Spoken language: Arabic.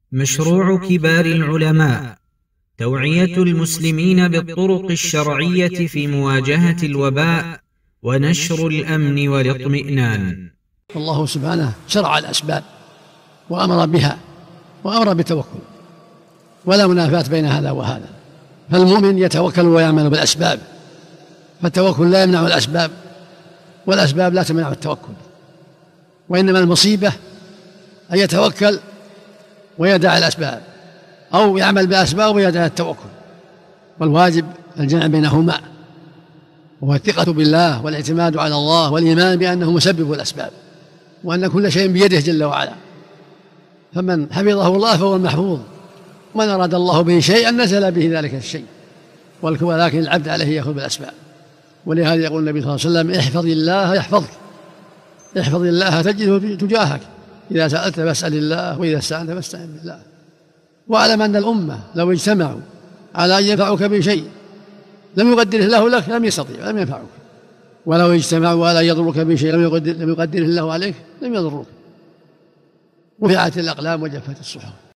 مشروع كبار العلماء توعية المسلمين بالطرق الشرعية في مواجهة الوباء ونشر الأمن والاطمئنان. الله سبحانه شرع الأسباب وأمر بها وأمر بالتوكل، ولا منافاة بين هذا وهذا، فالمؤمن يتوكل ويعمل بالأسباب، فالتوكل لا يمنع الأسباب والأسباب لا تمنع التوكل، وإنما المصيبة أن يتوكل ويدع الأسباب، أو يعمل بأسباب ويدع التوكل، والواجب الجمع بينهما، وهو الثقة بالله والاعتماد على الله والإيمان بأنه مسبب الأسباب، وأن كل شيء بيده جل وعلا، فمن حفظه الله فهو المحفوظ، ومن أراد الله به شيئا نزل به ذلك الشيء، ولكن العبد عليه يأخذ بالأسباب. ولهذا يقول النبي صلى الله عليه وسلم: احفظ الله يحفظك، احفظ الله تجده تجاهك، إذا سألت فاسأل الله، وإذا استعنت فاستعن بالله. واعلم أن الأمة لو اجتمعوا على أن ينفعوك بشيء لم يقدره الله لك لم يستطيع، لم ينفعوك، ولو اجتمعوا على أن يضروك بشيء لم يقدره الله عليك لم يضروك. رفعت الأقلام وجفت الصحف.